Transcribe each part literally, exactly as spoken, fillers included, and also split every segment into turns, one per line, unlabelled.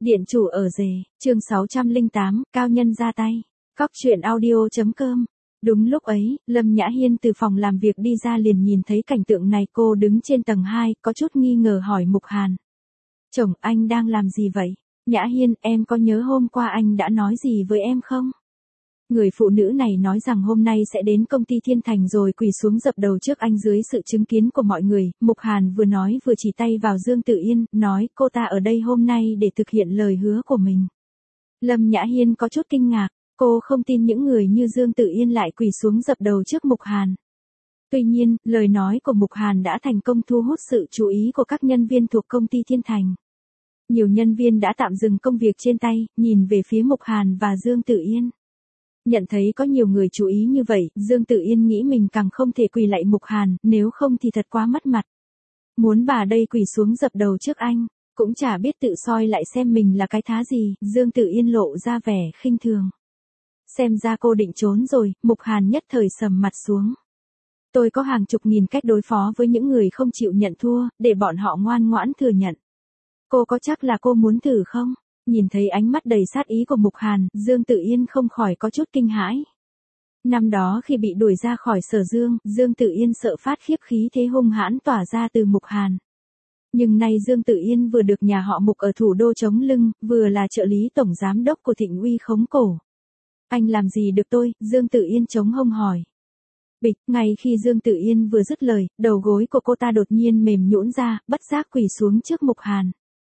Điện chủ ở rể, chương sáu trăm lẻ tám, cao nhân ra tay. Cóc truyện audio.com. Đúng lúc ấy, Lâm Nhã Hiên từ phòng làm việc đi ra liền nhìn thấy cảnh tượng này, cô đứng trên tầng hai, có chút nghi ngờ hỏi Mục Hàn. Chồng, anh đang làm gì vậy? Nhã Hiên, em có nhớ hôm qua anh đã nói gì với em không? Người phụ nữ này nói rằng hôm nay sẽ đến công ty Thiên Thành rồi quỳ xuống dập đầu trước anh dưới sự chứng kiến của mọi người. Mục Hàn vừa nói vừa chỉ tay vào Dương Tử Yên, nói cô ta ở đây hôm nay để thực hiện lời hứa của mình. Lâm Nhã Hiên có chút kinh ngạc, cô không tin những người như Dương Tử Yên lại quỳ xuống dập đầu trước Mục Hàn. Tuy nhiên, lời nói của Mục Hàn đã thành công thu hút sự chú ý của các nhân viên thuộc công ty Thiên Thành. Nhiều nhân viên đã tạm dừng công việc trên tay, nhìn về phía Mục Hàn và Dương Tử Yên. Nhận thấy có nhiều người chú ý như vậy, Dương Tử Yên nghĩ mình càng không thể quỳ lạy Mục Hàn, nếu không thì thật quá mất mặt. Muốn bà đây quỳ xuống dập đầu trước anh, cũng chả biết tự soi lại xem mình là cái thá gì, Dương Tử Yên lộ ra vẻ khinh thường. Xem ra cô định trốn rồi, Mục Hàn nhất thời sầm mặt xuống. Tôi có hàng chục nghìn cách đối phó với những người không chịu nhận thua, để bọn họ ngoan ngoãn thừa nhận. Cô có chắc là cô muốn thử không? Nhìn thấy ánh mắt đầy sát ý của Mục Hàn, Dương Tử Yên không khỏi có chút kinh hãi. Năm đó khi bị đuổi ra khỏi Sở Dương, Dương Tử Yên sợ phát khiếp khí thế hung hãn tỏa ra từ Mục Hàn. Nhưng nay Dương Tử Yên vừa được nhà họ Mục ở thủ đô chống lưng, vừa là trợ lý tổng giám đốc của Thịnh Uy khống cổ. Anh làm gì được tôi? Dương Tử Yên chống hông hỏi. Bịch, ngay khi Dương Tử Yên vừa dứt lời, đầu gối của cô ta đột nhiên mềm nhũn ra, bất giác quỳ xuống trước Mục Hàn.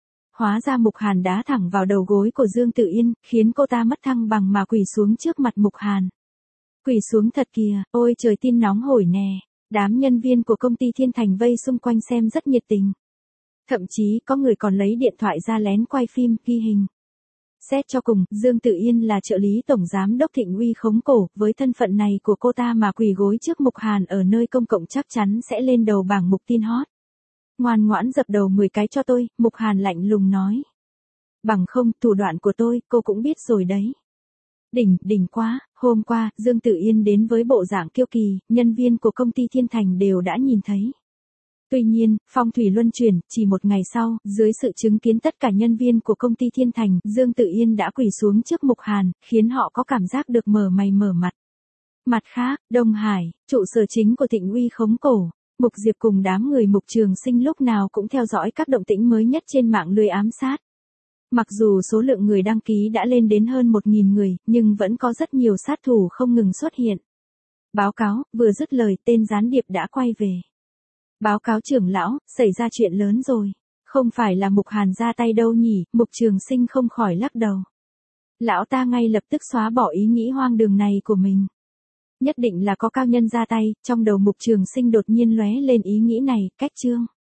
Hóa ra Mục Hàn đá thẳng vào đầu gối của Dương Tử Yên, khiến cô ta mất thăng bằng mà quỳ xuống trước mặt Mục Hàn. Quỳ xuống thật kìa, ôi trời tin nóng hổi nè. Đám nhân viên của công ty Thiên Thành vây xung quanh xem rất nhiệt tình. Thậm chí có người còn lấy điện thoại ra lén quay phim, ghi hình. Xét cho cùng, Dương Tử Yên là trợ lý tổng giám đốc Thịnh Uy khống cổ, với thân phận này của cô ta mà quỳ gối trước Mục Hàn ở nơi công cộng chắc chắn sẽ lên đầu bảng mục tin hot. Ngoan ngoãn dập đầu mười cái cho tôi, Mục Hàn lạnh lùng nói. Bằng không, thủ đoạn của tôi, cô cũng biết rồi đấy. Đỉnh, đỉnh quá, hôm qua, Dương Tử Yên đến với bộ dạng kiêu kỳ, nhân viên của công ty Thiên Thành đều đã nhìn thấy. Tuy nhiên, phong thủy luân chuyển, chỉ một ngày sau, dưới sự chứng kiến tất cả nhân viên của công ty Thiên Thành, Dương Tử Yên đã quỳ xuống trước Mục Hàn, khiến họ có cảm giác được mở mày mở mặt. Mặt khác, Đông Hải, trụ sở chính của Thịnh Uy khống cổ. Mục Diệp cùng đám người Mục Trường Sinh lúc nào cũng theo dõi các động tĩnh mới nhất trên mạng lưới ám sát. Mặc dù số lượng người đăng ký đã lên đến hơn một nghìn người, nhưng vẫn có rất nhiều sát thủ không ngừng xuất hiện. Báo cáo, vừa dứt lời, tên gián điệp đã quay về. Báo cáo trưởng lão, xảy ra chuyện lớn rồi. Không phải là Mục Hàn ra tay đâu nhỉ, Mục Trường Sinh không khỏi lắc đầu. Lão ta ngay lập tức xóa bỏ ý nghĩ hoang đường này của mình. Nhất định là có cao nhân ra tay, trong đầu Mục Trường Sinh đột nhiên lóe lên ý nghĩ này, cách chương.